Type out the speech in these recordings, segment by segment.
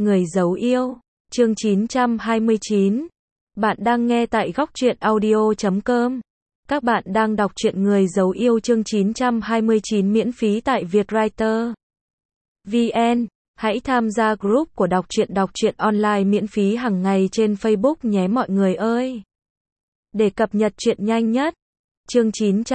Người giấu yêu, chương 929. Bạn đang nghe tại góc truyện audio.com. Các bạn đang đọc truyện Người giấu yêu chương 929 miễn phí tại Vietwriter VN. Hãy tham gia group của đọc truyện online miễn phí hàng ngày trên Facebook nhé mọi người ơi. Để cập nhật truyện nhanh nhất. Chương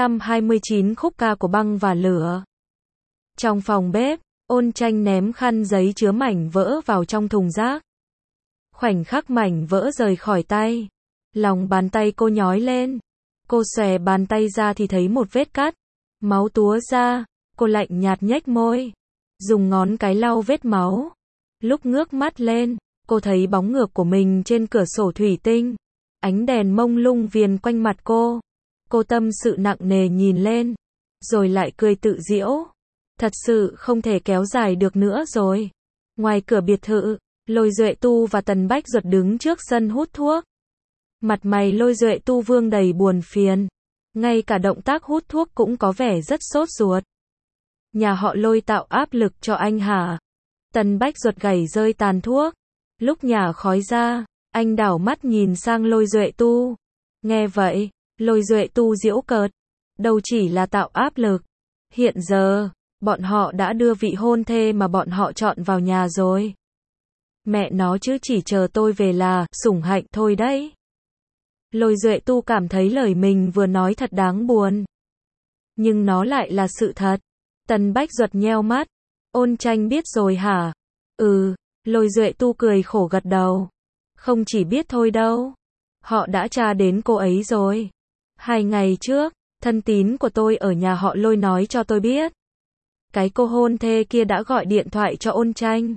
929 khúc ca của băng và lửa. Trong phòng bếp, Ôn Tranh ném khăn giấy chứa mảnh vỡ vào trong thùng rác. Khoảnh khắc mảnh vỡ rời khỏi tay, lòng bàn tay cô nhói lên. Cô xòe bàn tay ra thì thấy một vết cắt, máu túa ra. Cô lạnh nhạt nhếch môi, dùng ngón cái lau vết máu. Lúc ngước mắt lên, cô thấy bóng ngược của mình trên cửa sổ thủy tinh. Ánh đèn mông lung viền quanh mặt cô. Cô tâm sự nặng nề nhìn lên, rồi lại cười tự giễu. Thật sự không thể kéo dài được nữa rồi. Ngoài cửa biệt thự, Lôi Duệ Tu và Tần Bách Duật đứng trước sân hút thuốc. Mặt mày Lôi Duệ Tu vương đầy buồn phiền. Ngay cả động tác hút thuốc cũng có vẻ rất sốt ruột. Nhà họ Lôi tạo áp lực cho anh hả? Tần Bách Duật gảy rơi tàn thuốc. Lúc nhả khói ra, anh đảo mắt nhìn sang Lôi Duệ Tu. Nghe vậy, Lôi Duệ Tu giễu cợt. Đâu chỉ là tạo áp lực. Hiện giờ, bọn họ đã đưa vị hôn thê mà bọn họ chọn vào nhà rồi. Mẹ nó chứ chỉ chờ tôi về là sủng hạnh thôi đấy. Lôi Duệ Tu cảm thấy lời mình vừa nói thật đáng buồn. Nhưng nó lại là sự thật. Tần Bách Duật nheo mắt. Ôn Tranh biết rồi hả? Lôi Duệ Tu cười khổ gật đầu. Không chỉ biết thôi đâu. Họ đã tra đến cô ấy rồi. 2 ngày trước, thân tín của tôi ở nhà họ Lôi nói cho tôi biết. Cái cô hôn thê kia đã gọi điện thoại cho Ôn Tranh.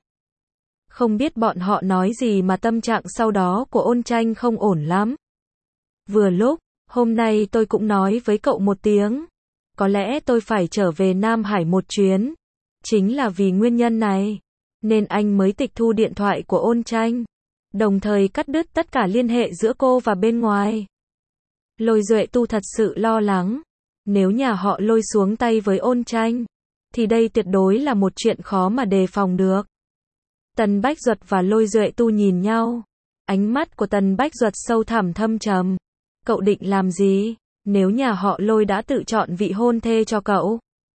Không biết bọn họ nói gì mà tâm trạng sau đó của Ôn Tranh không ổn lắm. Vừa lúc, hôm nay tôi cũng nói với cậu một tiếng. Có lẽ tôi phải trở về Nam Hải một chuyến. Chính là vì nguyên nhân này, nên anh mới tịch thu điện thoại của Ôn Tranh. Đồng thời cắt đứt tất cả liên hệ giữa cô và bên ngoài. Lôi Duệ Tu thật sự lo lắng. Nếu nhà họ Lôi xuống tay với Ôn Tranh, thì đây tuyệt đối là một chuyện khó mà đề phòng được. Tần Bách Duật và Lôi Duệ Tu nhìn nhau. Ánh mắt của Tần Bách Duật sâu thẳm thâm trầm. Cậu định làm gì? Nếu nhà họ Lôi đã tự chọn vị hôn thê cho cậu,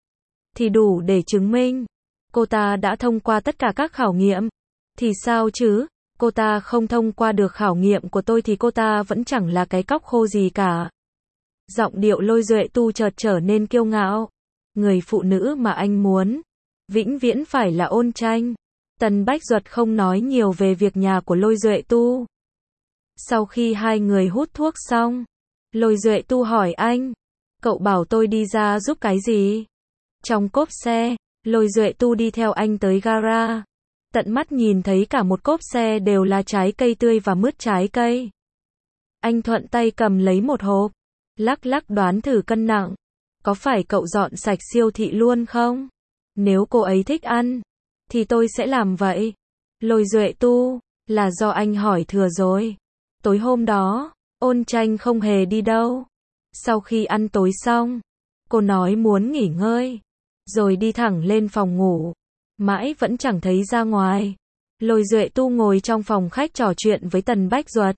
thì đủ để chứng minh cô ta đã thông qua tất cả các khảo nghiệm. Thì sao chứ? Cô ta không thông qua được khảo nghiệm của tôi thì cô ta vẫn chẳng là cái cóc khô gì cả. Giọng điệu Lôi Duệ Tu chợt trở nên kiêu ngạo. Người phụ nữ mà anh muốn, vĩnh viễn phải là Ôn Tranh. Tần Bách Duật không nói nhiều về việc nhà của Lôi Duệ Tu. Sau khi hai người hút thuốc xong, Lôi Duệ Tu hỏi anh, cậu bảo tôi đi ra giúp cái gì? Trong cốp xe, Lôi Duệ Tu đi theo anh tới gara. Tận mắt nhìn thấy cả một cốp xe đều là trái cây tươi và mứt trái cây. Anh thuận tay cầm lấy một hộp, lắc lắc đoán thử cân nặng. Có phải cậu dọn sạch siêu thị luôn không? Nếu cô ấy thích ăn, thì tôi sẽ làm vậy. Lôi Duệ Tu, là do anh hỏi thừa rồi. Tối hôm đó, Ôn Tranh không hề đi đâu. Sau khi ăn tối xong, cô nói muốn nghỉ ngơi, rồi đi thẳng lên phòng ngủ. Mãi vẫn chẳng thấy ra ngoài. Lôi Duệ Tu ngồi trong phòng khách trò chuyện với Tần Bách Duật.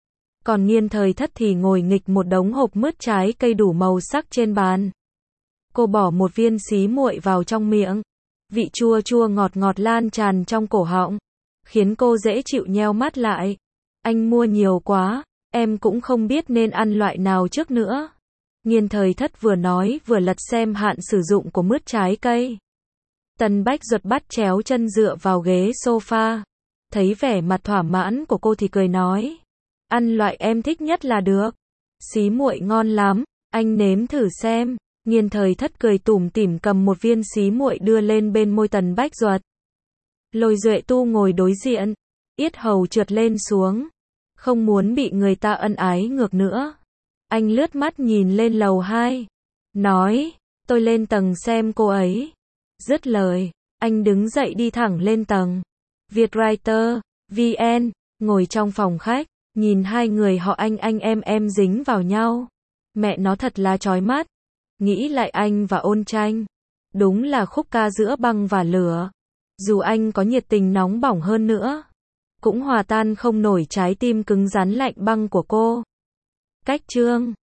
Còn Nghiên Thời Thất thì ngồi nghịch một đống hộp mứt trái cây đủ màu sắc trên bàn. Cô bỏ một viên xí muội vào trong miệng. Vị chua chua ngọt ngọt lan tràn trong cổ họng, khiến cô dễ chịu nheo mắt lại. Anh mua nhiều quá, em cũng không biết nên ăn loại nào trước nữa. Nghiên Thời Thất vừa nói vừa lật xem hạn sử dụng của mứt trái cây. Tần Bách Duật bắt chéo chân dựa vào ghế sofa. Thấy vẻ mặt thỏa mãn của cô thì cười nói. Ăn loại em thích nhất là được. Xí muội ngon lắm, anh nếm thử xem. Nghiên Thời Thất cười tủm tỉm cầm một viên xí muội đưa lên bên môi Tần Bách Duật. Lôi Duệ Tu ngồi đối diện, yết hầu trượt lên xuống. Không muốn bị người ta ân ái ngược nữa. Anh lướt mắt nhìn lên lầu 2. Nói, tôi lên tầng xem cô ấy. Dứt lời, anh đứng dậy đi thẳng lên tầng. Vietwriter VN, ngồi trong phòng khách, nhìn hai người họ anh em dính vào nhau. Mẹ nó thật là chói mắt. Nghĩ lại anh và Ôn Tranh, đúng là khúc ca giữa băng và lửa. Dù anh có nhiệt tình nóng bỏng hơn nữa, cũng hòa tan không nổi trái tim cứng rắn lạnh băng của cô. Cách chương